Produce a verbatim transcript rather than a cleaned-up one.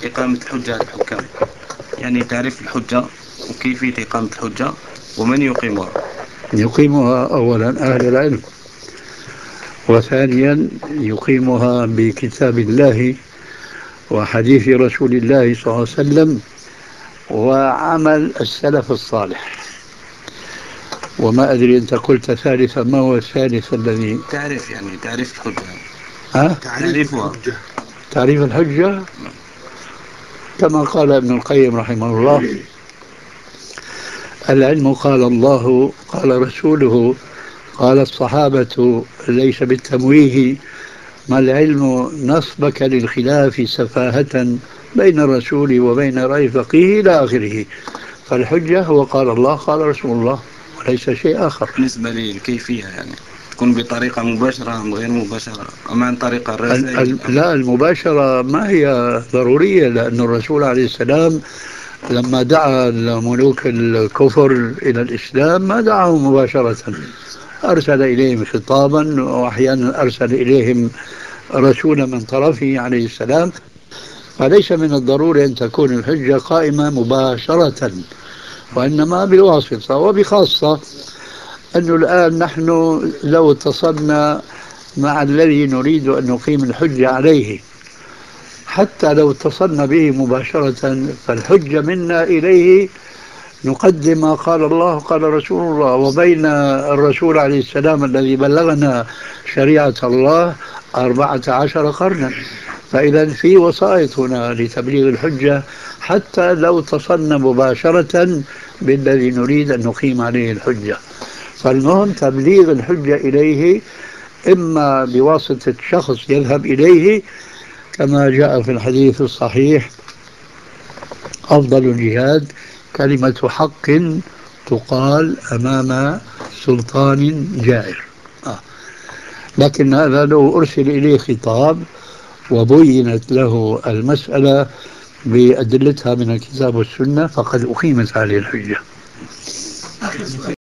إقامة الحجة على الحكام، يعني تعريف الحجة وكيفية إقامة الحجة ومن يقيمها. يقيمها أولا أهل العلم، وثانيا يقيمها بكتاب الله وحديث رسول الله صلى الله عليه وسلم وعمل السلف الصالح. وما أدري أنت قلت ثالثا، ما هو الثالث الذي تعرف يعني تعريف الحجة. ها؟ تعريفها. تعريف الحجة كما قال ابن القيم رحمه الله: العلم قال الله قال رسوله قال الصحابة، ليس بالتمويه. ما العلم نصبك للخلاف سفاهة بين الرسول وبين رأي فقيه إلى آخره. فالحجة هو قال الله قال رسول الله وليس شيء آخر. بالنسبة للكيفية يعني تكون بطريقة مباشرة أم غير مباشرة أم عن طريق ال- الرسائل؟ ال- لا، المباشرة ما هي ضرورية، لأن الرسول عليه السلام لما دعا ملوك الكفر إلى الإسلام ما دعاهم مباشرة، أرسل إليهم خطابا، وأحيانا أرسل إليهم رسولا من طرفه عليه السلام. فليس من الضروري أن تكون الحجة قائمة مباشرة، وإنما بواسطة. وبخاصة أنه الآن نحن لو اتصلنا مع الذي نريد أن نقيم الحجة عليه، حتى لو اتصلنا به مباشرة، فالحجة منا إليه نقدم ما قال الله قال رسول الله، وبين الرسول عليه السلام الذي بلغنا شريعة الله أربعة عشر قرنا. فإذا في وسائط هنا لتبليغ الحجة حتى لو اتصلنا مباشرة بالذي نريد أن نقيم عليه الحجة. فالمهم تبليغ الحجة إليه، إما بواسطة شخص يذهب إليه كما جاء في الحديث الصحيح: أفضل الجهاد كلمة حق تقال أمام سلطان جائر. آه. لكن هذا لو أرسل إليه خطاب وبينت له المسألة بأدلتها من الكتاب والسنة فقد أقيمت عليه الحجة.